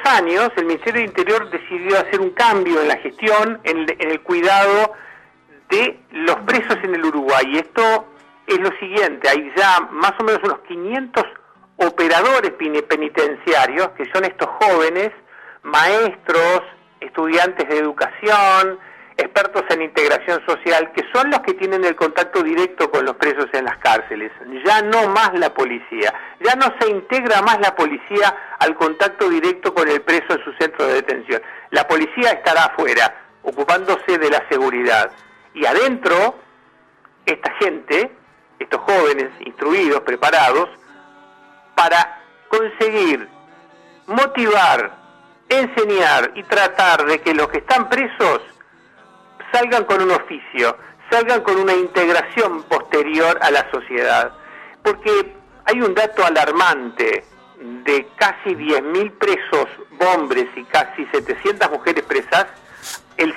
años el Ministerio de Interior decidió hacer un cambio en la gestión, en el cuidado de los presos en el Uruguay. Y esto es lo siguiente: hay ya más o menos unos 500 operadores penitenciarios, que son estos jóvenes, maestros, estudiantes de educación, expertos en integración social, que son los que tienen el contacto directo con los presos en las cárceles. Ya no más la policía, ya no se integra más la policía al contacto directo con el preso en su centro de detención. La policía estará afuera, ocupándose de la seguridad. Y adentro, esta gente, estos jóvenes instruidos, preparados, para conseguir motivar, enseñar y tratar de que los que están presos salgan con un oficio, salgan con una integración posterior a la sociedad. Porque hay un dato alarmante de casi 10.000 presos hombres y casi 700 mujeres presas, el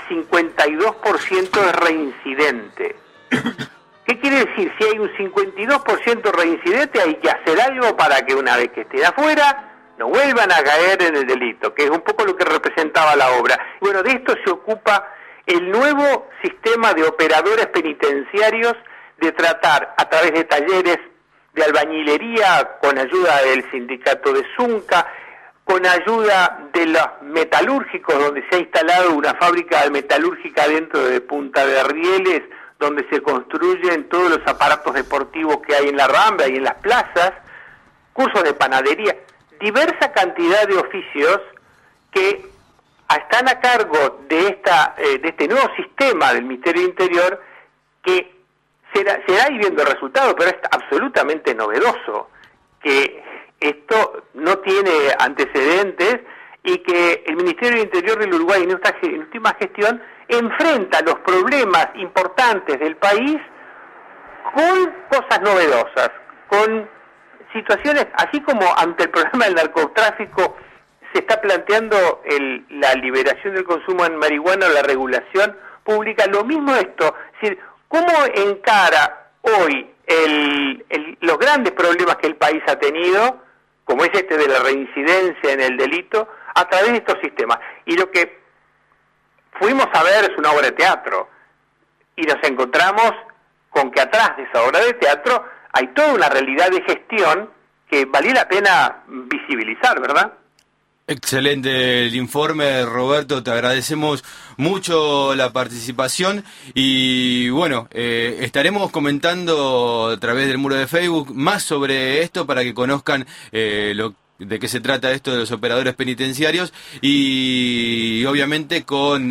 52% es reincidente. ¿Qué quiere decir? Si hay un 52% reincidente, hay que hacer algo para que una vez que estén afuera no vuelvan a caer en el delito, que es un poco lo que representaba la obra. Bueno, de esto se ocupa el nuevo sistema de operadores penitenciarios, de tratar a través de talleres de albañilería, con ayuda del sindicato de Zunca, con ayuda de los metalúrgicos, donde se ha instalado una fábrica metalúrgica dentro de Punta de Rieles, donde se construyen todos los aparatos deportivos que hay en la Rambla y en las plazas, cursos de panadería, diversa cantidad de oficios que están a cargo de este nuevo sistema del Ministerio del Interior, que será ir viendo resultados, pero es absolutamente novedoso, que esto no tiene antecedentes y que el Ministerio del Interior del Uruguay en esta última gestión enfrenta los problemas importantes del país con cosas novedosas, con situaciones, así como ante el problema del narcotráfico se está planteando la liberación del consumo en marihuana o la regulación pública, lo mismo esto, es decir, ¿cómo encara hoy los grandes problemas que el país ha tenido, como es este de la reincidencia en el delito, a través de estos sistemas? Y lo que fuimos a ver es una obra de teatro, y nos encontramos con que atrás de esa obra de teatro hay toda una realidad de gestión que valía la pena visibilizar, ¿verdad? Excelente el informe, Roberto, te agradecemos mucho la participación y bueno, estaremos comentando a través del muro de Facebook más sobre esto para que conozcan de qué se trata esto de los operadores penitenciarios y obviamente con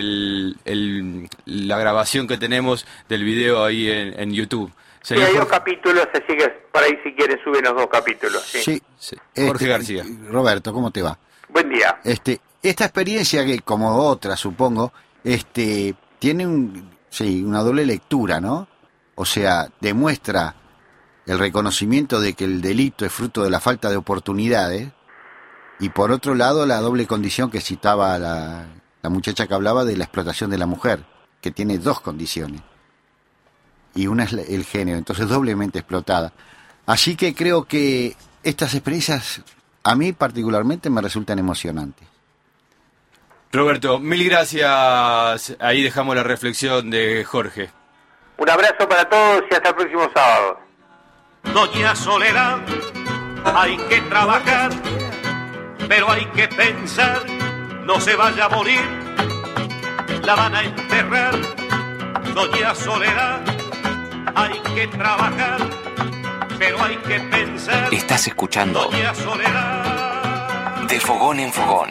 la grabación que tenemos del video ahí en YouTube. Sí, hay 2 capítulos, así que por ahí si quieren suben los 2 capítulos. Sí. Jorge García. Roberto, ¿cómo te va? Buen día. Esta experiencia, que como otra supongo, tiene una doble lectura, ¿no? O sea, demuestra el reconocimiento de que el delito es fruto de la falta de oportunidades y por otro lado la doble condición que citaba la muchacha que hablaba de la explotación de la mujer, que tiene 2 condiciones. Y una es el género, entonces doblemente explotada. Así que creo que estas experiencias a mí particularmente me resultan emocionantes. Roberto, mil gracias. Ahí dejamos la reflexión de Jorge. Un abrazo para todos y hasta el próximo sábado. Doña Soledad, hay que trabajar, pero hay que pensar, no se vaya a morir, la van a enterrar. Doña Soledad, hay que trabajar, pero hay que pensar. Estás escuchando Doña Soledad. De Fogón en Fogón.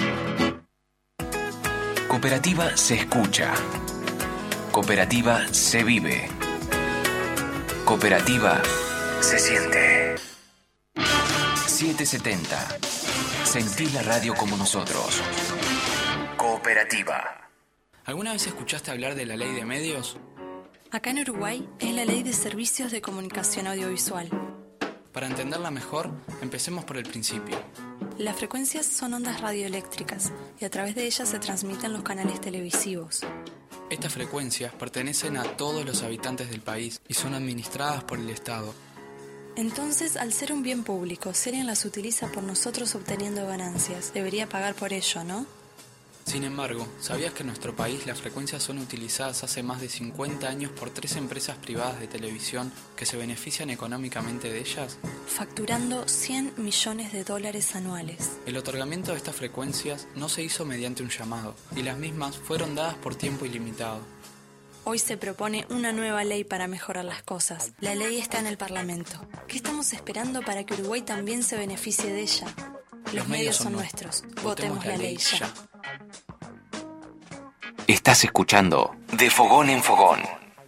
Cooperativa se escucha. Cooperativa se vive. Cooperativa se siente. 770. Sentí la radio como nosotros. Cooperativa. ¿Alguna vez escuchaste hablar de la ley de medios? Acá en Uruguay es la Ley de Servicios de Comunicación Audiovisual. Para entenderla mejor, empecemos por el principio. Las frecuencias son ondas radioeléctricas y a través de ellas se transmiten los canales televisivos. Estas frecuencias pertenecen a todos los habitantes del país y son administradas por el Estado. Entonces, al ser un bien público, si alguien las utiliza por nosotros obteniendo ganancias, debería pagar por ello, ¿no? Sin embargo, ¿sabías que en nuestro país las frecuencias son utilizadas hace más de 50 años por 3 empresas privadas de televisión que se benefician económicamente de ellas? Facturando $100 millones anuales. El otorgamiento de estas frecuencias no se hizo mediante un llamado, y las mismas fueron dadas por tiempo ilimitado. Hoy se propone una nueva ley para mejorar las cosas. La ley está en el Parlamento. ¿Qué estamos esperando para que Uruguay también se beneficie de ella? Los medios son nuestros. Votemos la ley ya. Estás escuchando De Fogón en Fogón.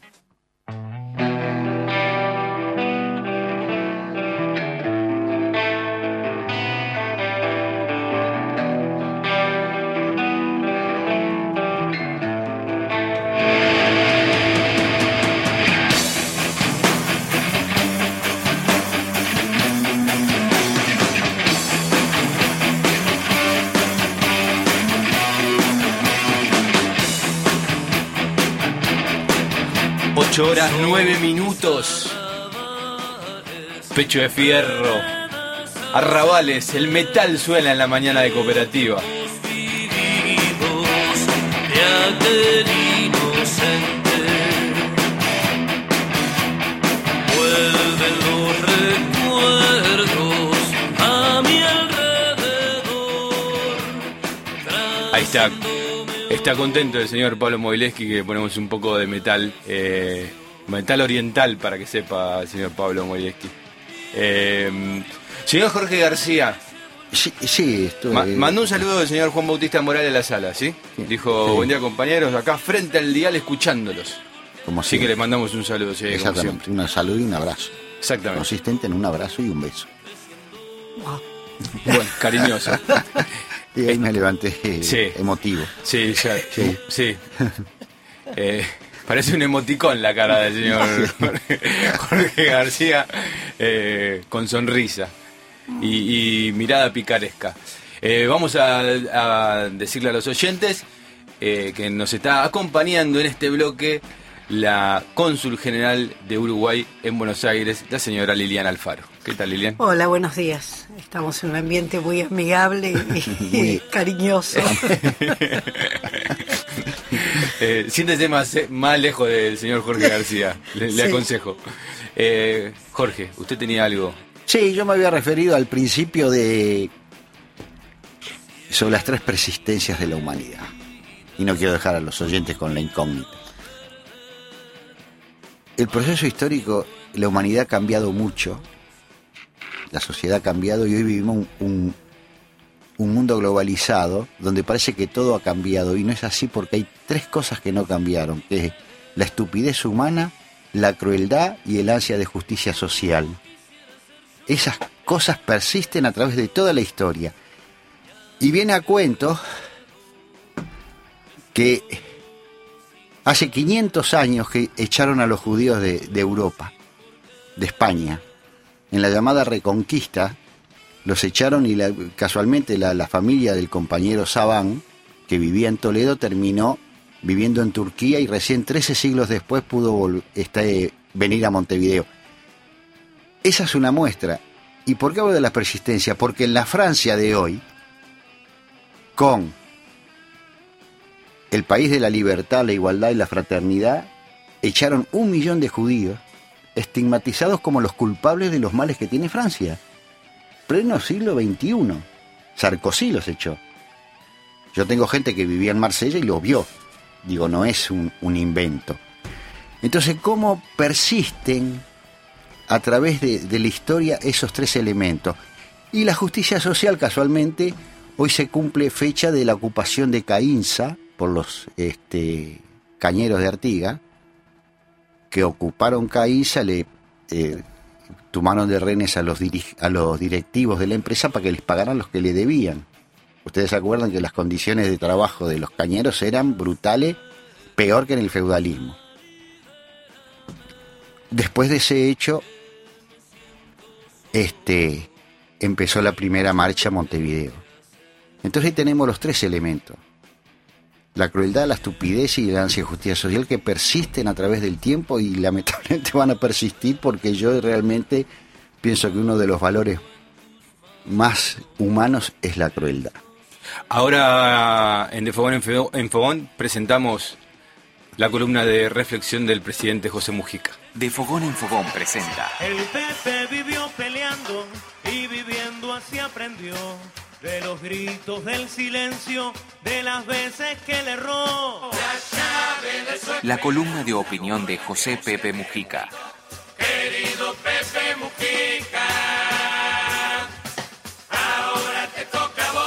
Horas 9 minutos. Pecho de fierro. Arrabales, el metal suena en la mañana de Cooperativa. Ahí está. Está contento el señor Pablo Moileski que ponemos un poco de metal, metal oriental para que sepa el señor Pablo Moileski. Señor Jorge García. Sí, estoy... Mandó un saludo del señor Juan Bautista Morales a la sala, ¿sí? Sí. Dijo, Sí. buen día compañeros, acá frente al dial escuchándolos. Como Así siempre. que le mandamos un saludo, sí, como Exactamente, siempre. un saludo y un abrazo. Exactamente. Consistente en un abrazo y un beso. Bueno, cariñoso. Y ahí me levanté Sí. emotivo. Sí, ya, Sí. sí. Parece un emoticón la cara del señor Jorge García, con sonrisa y mirada picaresca. Vamos a decirle a los oyentes que nos está acompañando en este bloque la cónsul general de Uruguay en Buenos Aires, la señora Liliana Alfaro. ¿Qué tal, Lilian? Hola, buenos días. Estamos en un ambiente muy amigable y cariñoso. Siéntese más lejos del señor Jorge García, le Sí. aconsejo. Jorge, usted tenía algo. Sí, yo me había referido al principio sobre las 3 persistencias de la humanidad. Y no quiero dejar a los oyentes con la incógnita. El proceso histórico, la humanidad ha cambiado mucho, la sociedad ha cambiado y hoy vivimos un mundo globalizado donde parece que todo ha cambiado y no es así porque hay 3 cosas que no cambiaron, que es la estupidez humana, la crueldad y el ansia de justicia social. Esas cosas persisten a través de toda la historia. Y viene a cuento que hace 500 años que echaron a los judíos de Europa, de España. En la llamada Reconquista los echaron y casualmente la familia del compañero Sabán, que vivía en Toledo, terminó viviendo en Turquía y recién 13 siglos después pudo venir a Montevideo. Esa es una muestra. ¿Y por qué hablo de la persistencia? Porque en la Francia de hoy, con el país de la libertad, la igualdad y la fraternidad, echaron 1 millón de judíos estigmatizados como los culpables de los males que tiene Francia. Pleno siglo XXI. Sarkozy los echó. Yo tengo gente que vivía en Marsella y lo vio. Digo, no es un invento. Entonces, ¿cómo persisten a través de la historia esos 3 elementos? Y la justicia social, casualmente, hoy se cumple fecha de la ocupación de Caínza por los cañeros de Artigas, que ocuparon Caínza, le tomaron de rehenes a los directivos de la empresa para que les pagaran los que le debían. Ustedes se acuerdan que las condiciones de trabajo de los cañeros eran brutales, peor que en el feudalismo. Después de ese hecho, empezó la primera marcha a Montevideo. Entonces ahí tenemos los 3 elementos: la crueldad, la estupidez y la ansia de justicia social, que persisten a través del tiempo y lamentablemente van a persistir porque yo realmente pienso que uno de los valores más humanos es la crueldad. Ahora en De Fogón en Fogón presentamos la columna de reflexión del presidente José Mujica. De Fogón en Fogón presenta. El Pepe vivió peleando y viviendo así aprendió. De los gritos, del silencio, de las veces que le erró. La columna de opinión de José Pepe Mujica. Querido Pepe Mujica, ahora te toca a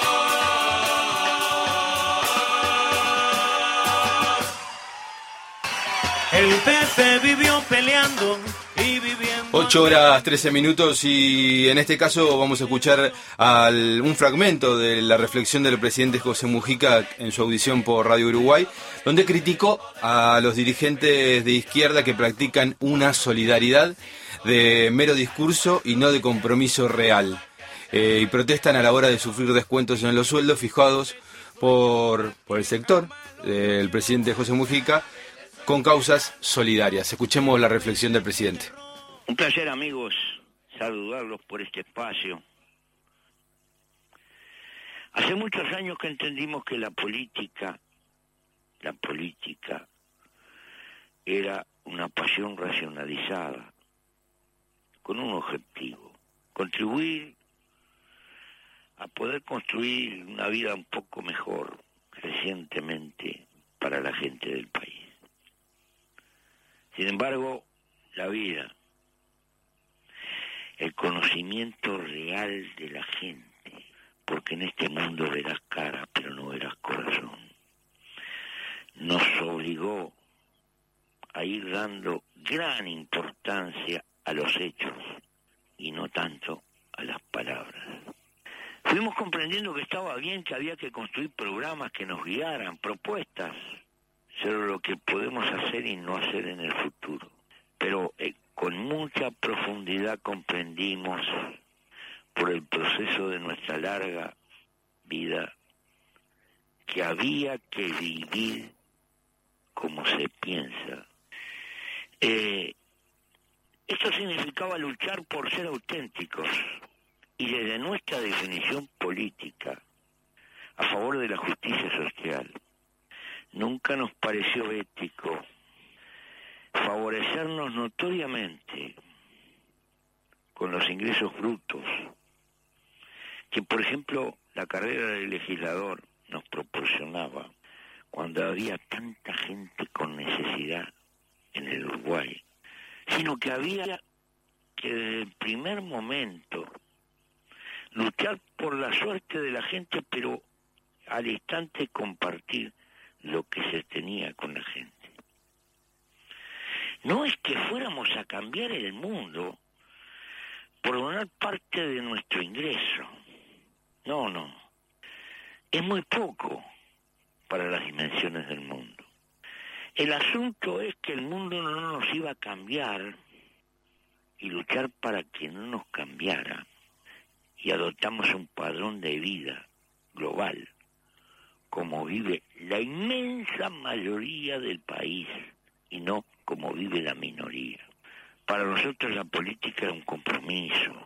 vos. El Pepe vivió peleando y viviendo... 8 horas 13 minutos y en este caso vamos a escuchar un fragmento de la reflexión del presidente José Mujica en su audición por Radio Uruguay, donde criticó a los dirigentes de izquierda que practican una solidaridad de mero discurso y no de compromiso real, y protestan a la hora de sufrir descuentos en los sueldos fijados por el sector del presidente José Mujica con causas solidarias. Escuchemos la reflexión del presidente. Un placer, amigos, saludarlos por este espacio. Hace muchos años que entendimos que la política era una pasión racionalizada, con un objetivo: contribuir a poder construir una vida un poco mejor, crecientemente, para la gente del país. Sin embargo, la vida, el conocimiento real de la gente, porque en este mundo verás cara, pero no verás corazón, nos obligó a ir dando gran importancia a los hechos y no tanto a las palabras. Fuimos comprendiendo que estaba bien, que había que construir programas que nos guiaran, propuestas sobre lo que podemos hacer y no hacer en el futuro. Pero con mucha profundidad comprendimos, por el proceso de nuestra larga vida, que había que vivir como se piensa. Esto significaba luchar por ser auténticos y desde nuestra definición política a favor de la justicia social. Nunca nos pareció ético favorecernos notoriamente con los ingresos brutos que, por ejemplo, la carrera de legislador nos proporcionaba cuando había tanta gente con necesidad en el Uruguay, sino que había que desde el primer momento luchar por la suerte de la gente, pero al instante compartir lo que se tenía con la gente. No es que fuéramos a cambiar el mundo por donar parte de nuestro ingreso. No. Es muy poco para las dimensiones del mundo. El asunto es que el mundo no nos iba a cambiar y luchar para que no nos cambiara. Y adoptamos un padrón de vida global, como vive la inmensa mayoría del país y no como vive la minoría. Para nosotros la política era un compromiso.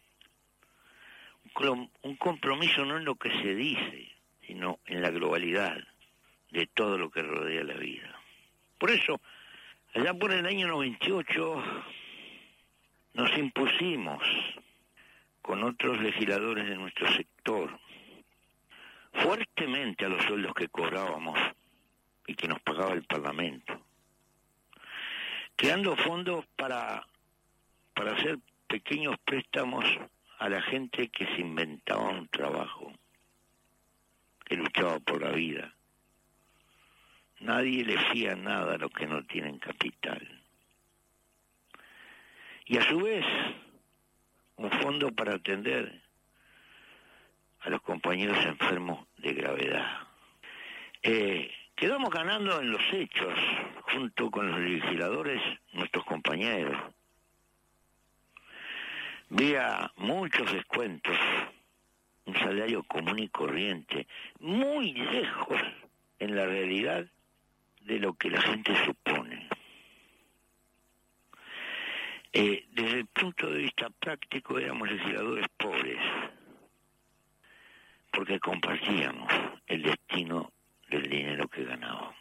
Un compromiso no en lo que se dice, sino en la globalidad de todo lo que rodea la vida. Por eso, allá por el año 98, nos impusimos con otros legisladores de nuestro sector fuertemente a los sueldos que cobrábamos y que nos pagaba el Parlamento, creando fondos para hacer pequeños préstamos a la gente que se inventaba un trabajo, que luchaba por la vida. Nadie le fía nada a los que no tienen capital. Y a su vez, un fondo para atender a los compañeros enfermos de gravedad. Quedamos ganando en los hechos, junto con los legisladores, nuestros compañeros. Vía muchos descuentos, un salario común y corriente, muy lejos en la realidad de lo que la gente supone. Desde el punto de vista práctico éramos legisladores pobres, porque compartíamos el destino del dinero que ganábamos.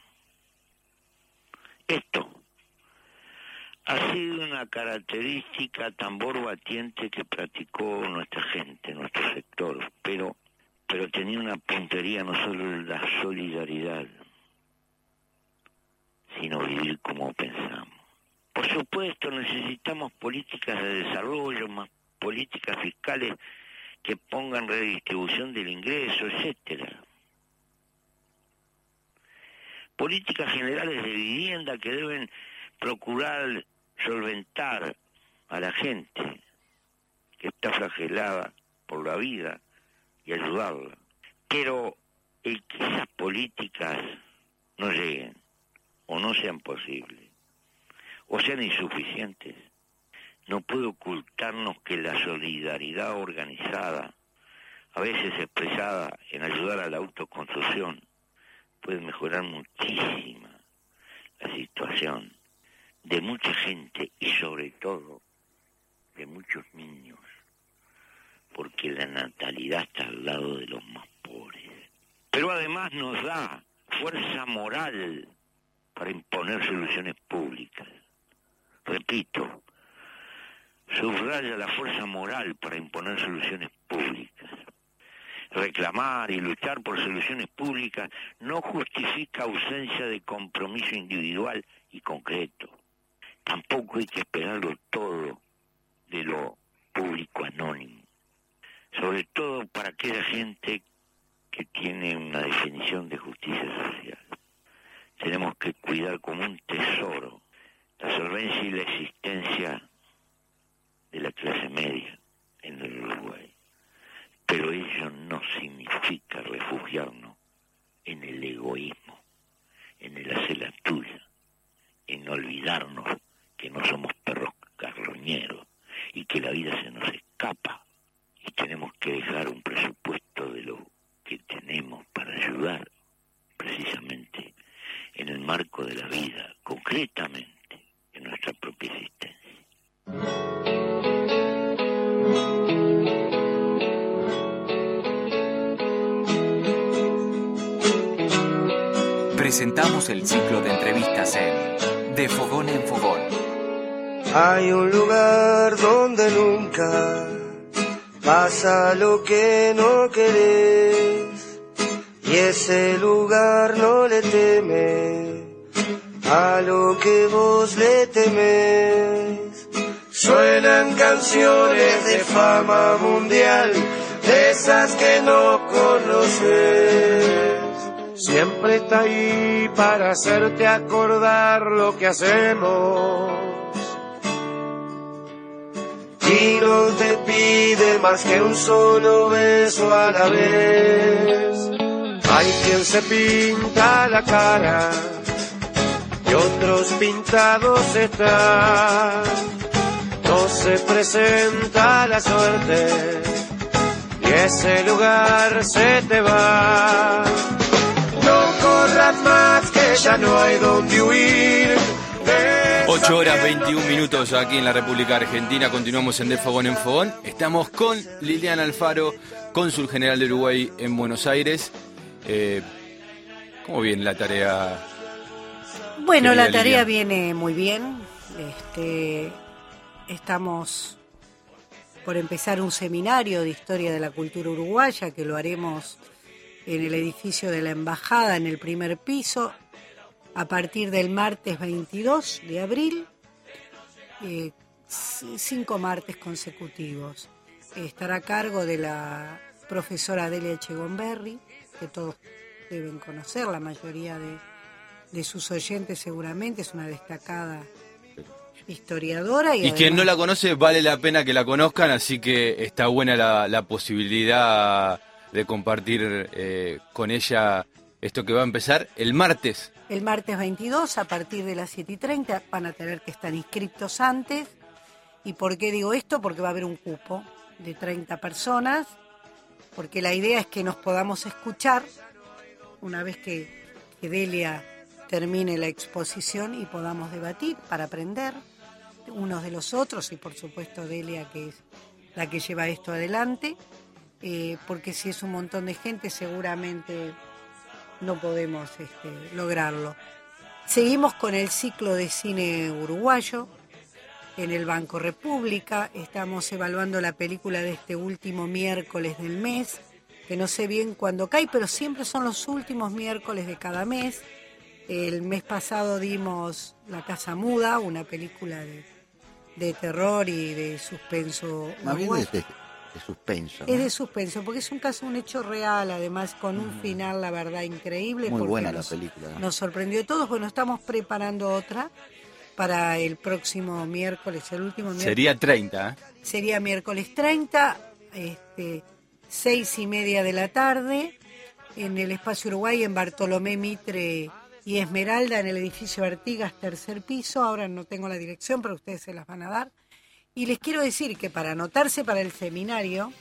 Esto ha sido una característica tambor batiente que practicó nuestra gente, nuestro sector, pero tenía una puntería no solo en la solidaridad, sino vivir como pensamos. Por supuesto, necesitamos políticas de desarrollo, más políticas fiscales que pongan redistribución del ingreso, etcétera. Políticas generales de vivienda que deben procurar solventar a la gente que está flagelada por la vida y ayudarla. Pero el que esas políticas no lleguen o no sean posibles o sean insuficientes, no puede ocultarnos que la solidaridad organizada, a veces expresada en ayudar a la autoconstrucción, puede mejorar muchísimo la situación de mucha gente y sobre todo de muchos niños, porque la natalidad está al lado de los más pobres. Pero además nos da fuerza moral para imponer soluciones públicas. Repito, subraya la fuerza moral para imponer soluciones públicas. Reclamar y luchar por soluciones públicas no justifica ausencia de compromiso individual y concreto. Tampoco hay que esperarlo todo de lo público anónimo. Sobre todo para aquella gente que tiene una definición de justicia social. Tenemos que cuidar como un tesoro la solvencia y la existencia de la clase media en el Uruguay. Pero ello no significa refugiarnos en el egoísmo, en el hacer la tuya, en olvidarnos que no somos perros carroñeros y que la vida se nos escapa y tenemos que dejar un presupuesto de lo que tenemos para ayudar precisamente en el marco de la vida, concretamente en nuestra propia existencia. Presentamos el ciclo de entrevistas en De Fogón en Fogón. Hay un lugar donde nunca pasa lo que no querés, y ese lugar no le teme a lo que vos le temés. Suenan canciones de fama mundial, de esas que no conoces. Siempre está ahí para hacerte acordar lo que hacemos. Y no te pide más que un solo beso a la vez. Hay quien se pinta la cara y otros pintados están. No se presenta la suerte y ese lugar se te va. No corras más que ya no hay donde huir. 8 horas 21 minutos aquí en la República Argentina. Continuamos en De Fogón en Fogón. Estamos con Liliana Alfaro, cónsul general de Uruguay en Buenos Aires. ¿Cómo viene la tarea? Bueno, la tarea viene muy bien. Estamos por empezar un seminario de historia de la cultura uruguaya que lo haremos en el edificio de la Embajada, en el primer piso, a partir del martes 22 de abril, 5 martes consecutivos. Estará a cargo de la profesora Delia Echegomberri, que todos deben conocer, la mayoría de sus oyentes seguramente, es una destacada historiadora. Y quien no la conoce, vale la pena que la conozcan, así que está buena la posibilidad de compartir con ella esto que va a empezar el martes. El martes 22, a partir de las 7:30, van a tener que estar inscriptos antes. ¿Y por qué digo esto? Porque va a haber un cupo de 30 personas, porque la idea es que nos podamos escuchar una vez que Delia termine la exposición y podamos debatir para aprender unos de los otros, y por supuesto Delia, que es la que lleva esto adelante, porque si es un montón de gente seguramente no podemos lograrlo. Seguimos con el ciclo de cine uruguayo en el Banco República. Estamos evaluando la película de este último miércoles del mes, que no sé bien cuándo cae, pero siempre son los últimos miércoles de cada mes. El mes pasado dimos La Casa Muda, una película de terror y de suspenso. Más bien de suspenso, ¿no? Es de suspenso, porque es un hecho real, además con un final, la verdad, increíble. Muy buena la película, ¿no? Nos sorprendió a todos. Bueno, estamos preparando otra para el próximo miércoles, el último miércoles. Sería 30, ¿eh? Sería miércoles 30, 6:30 de la tarde, en el Espacio Uruguay, en Bartolomé Mitre y Esmeralda, en el edificio Artigas, tercer piso. Ahora no tengo la dirección, pero ustedes se las van a dar. Y les quiero decir que para anotarse para el seminario,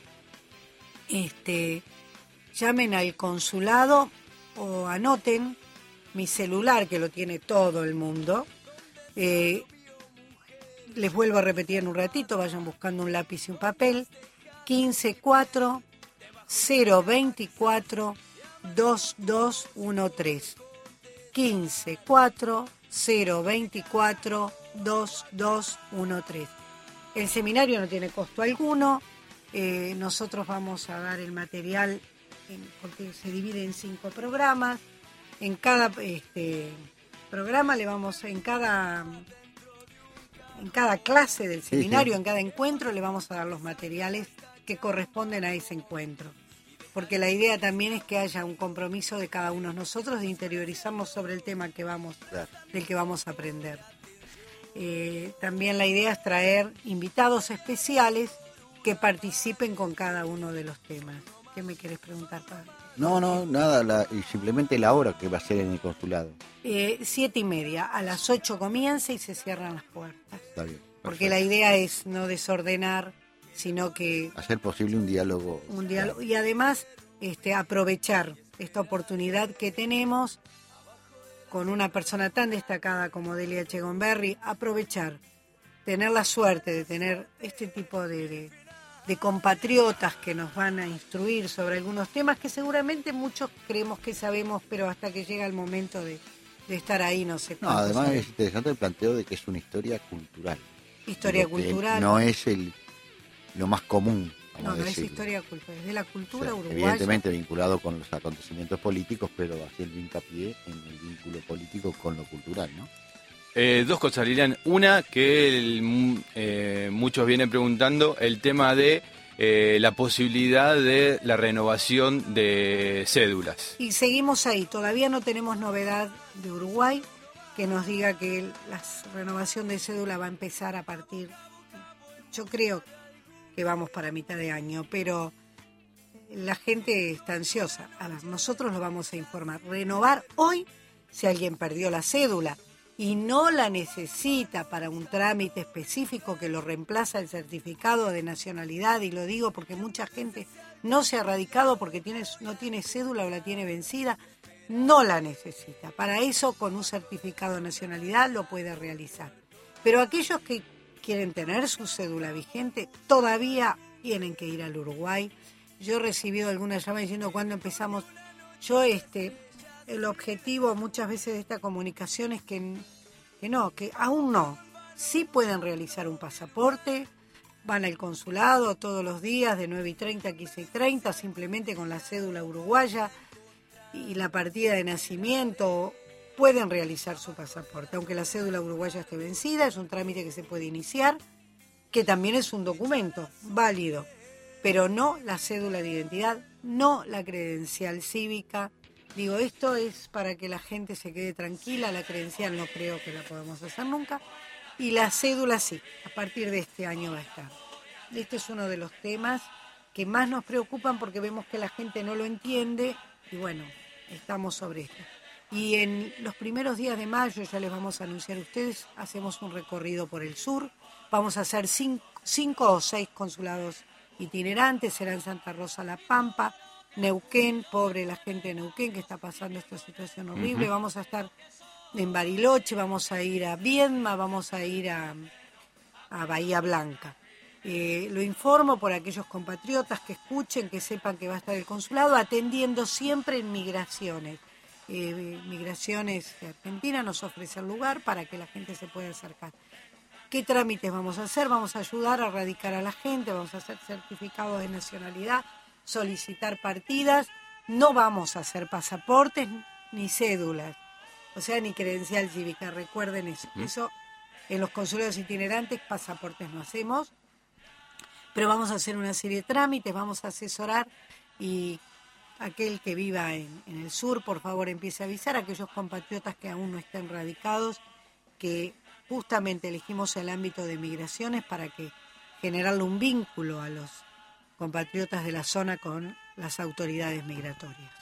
llamen al consulado o anoten mi celular, que lo tiene todo el mundo. Les vuelvo a repetir en un ratito, vayan buscando un lápiz y un papel. 154-024-2213. 154-024-2213. El seminario no tiene costo alguno. Nosotros vamos a dar el material porque se divide en 5 programas. En cada programa en cada clase del seminario, en cada encuentro, le vamos a dar los materiales que corresponden a ese encuentro. Porque la idea también es que haya un compromiso de cada uno de nosotros de interiorizarnos sobre el tema del que vamos a aprender. También la idea es traer invitados especiales que participen con cada uno de los temas. ¿Qué me querés preguntar, Pablo? No, nada, simplemente la hora que va a ser en el consulado. 7:30, a las 8 comienza y se cierran las puertas. Está bien. Porque la idea es no desordenar, sino que hacer posible un diálogo. Y además aprovechar esta oportunidad que tenemos con una persona tan destacada como Delia Echegomberri, tener la suerte de tener este tipo de compatriotas que nos van a instruir sobre algunos temas que seguramente muchos creemos que sabemos, pero hasta que llega el momento de estar ahí no sé cuánto. Además es interesante el planteo de que es una historia cultural. Historia cultural. No es lo más común. No es historia cultural, es de la cultura uruguaya. Evidentemente vinculado con los acontecimientos políticos, pero haciendo hincapié en el vínculo político con lo cultural, ¿no? 2 cosas, Lilian. Una, que muchos vienen preguntando el tema de la posibilidad de la renovación de cédulas. Y seguimos ahí, todavía no tenemos novedad de Uruguay que nos diga que la renovación de cédula va a empezar a partir, yo creo que vamos para mitad de año, pero la gente está ansiosa. A ver, nosotros lo vamos a informar. Renovar hoy, si alguien perdió la cédula y no la necesita para un trámite específico que lo reemplaza el certificado de nacionalidad, y lo digo porque mucha gente no se ha radicado porque no tiene cédula o la tiene vencida, no la necesita. Para eso, con un certificado de nacionalidad lo puede realizar. Pero aquellos que quieren tener su cédula vigente, todavía tienen que ir al Uruguay. Yo he recibido algunas llamadas diciendo cuándo empezamos. Yo el objetivo muchas veces de esta comunicación es que aún no. Sí pueden realizar un pasaporte, van al consulado todos los días de 9:30 a 15:30, simplemente con la cédula uruguaya y la partida de nacimiento. Pueden realizar su pasaporte, aunque la cédula uruguaya esté vencida, es un trámite que se puede iniciar, que también es un documento válido, pero no la cédula de identidad, no la credencial cívica. Digo, esto es para que la gente se quede tranquila, la credencial no creo que la podamos hacer nunca, y la cédula sí, a partir de este año va a estar. Este es uno de los temas que más nos preocupan porque vemos que la gente no lo entiende, y bueno, estamos sobre esto. Y en los primeros días de mayo, ya les vamos a anunciar a ustedes, hacemos un recorrido por el sur. Vamos a hacer 5 o 6 consulados itinerantes, será en Santa Rosa, La Pampa, Neuquén, pobre la gente de Neuquén que está pasando esta situación horrible. Vamos a estar en Bariloche, vamos a ir a Viedma, vamos a ir a a Bahía Blanca. Lo informo por aquellos compatriotas que escuchen, que sepan que va a estar el consulado atendiendo siempre en migraciones. Migraciones de Argentina nos ofrece el lugar para que la gente se pueda acercar. ¿Qué trámites vamos a hacer? Vamos a ayudar a radicar a la gente, vamos a hacer certificados de nacionalidad, solicitar partidas, no vamos a hacer pasaportes ni cédulas, o sea, ni credencial cívica, recuerden eso. Eso en los consulados itinerantes, pasaportes no hacemos, pero vamos a hacer una serie de trámites, vamos a asesorar y aquel que viva en el sur, por favor, empiece a avisar a aquellos compatriotas que aún no estén radicados, que justamente elegimos el ámbito de migraciones para que generarle un vínculo a los compatriotas de la zona con las autoridades migratorias.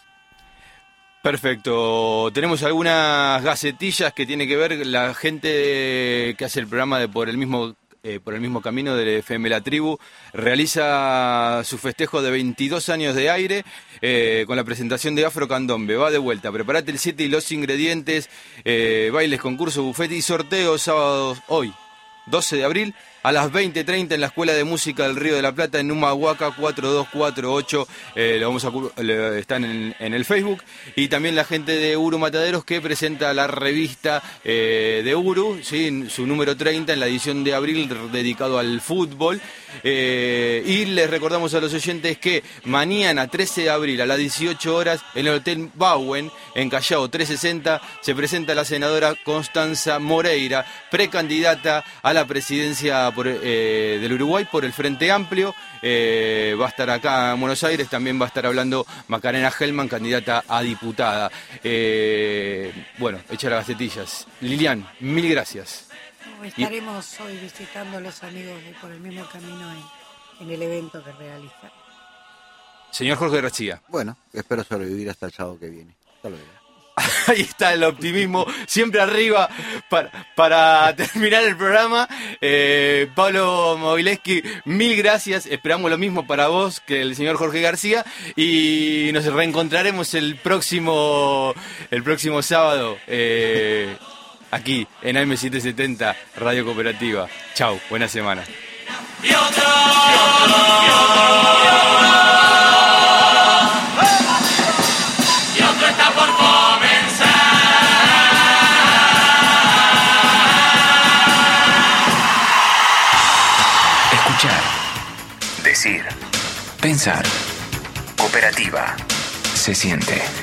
Perfecto. Tenemos algunas gacetillas que tiene que ver la gente que hace el programa de Por el mismo camino del FM La Tribu. Realiza su festejo de 22 años de aire con la presentación de Afro Candombe. Va de vuelta. Preparate el 7 y los ingredientes. Bailes, concurso, buffet y sorteos sábados hoy, 12 de abril. A las 20:30 en la Escuela de Música del Río de la Plata, en Humahuaca 4248, está en el Facebook. Y también la gente de Uru Mataderos, que presenta la revista de Uru, ¿sí? Su número 30 en la edición de abril, dedicado al fútbol. Y les recordamos a los oyentes que mañana 13 de abril a las 18 horas en el Hotel Bauen, en Callao 360, se presenta la senadora Constanza Moreira, precandidata a la presidencia del Uruguay por el Frente Amplio. Va a estar acá en Buenos Aires. También va a estar hablando Macarena Hellman, candidata a diputada. Bueno, echa las gacetillas. Lilian, mil gracias. Estaremos hoy visitando a los amigos de Por el Mismo Camino en el evento que realizan. Señor Jorge García. Bueno, espero sobrevivir hasta el sábado que viene. Hasta luego. Ahí está el optimismo, siempre arriba para terminar el programa. Pablo Mobileski, mil gracias. Esperamos lo mismo para vos que el señor Jorge García. Y nos reencontraremos el próximo sábado aquí en AM770 Radio Cooperativa. Chau, buena semana. Decir, pensar, cooperativa, se siente.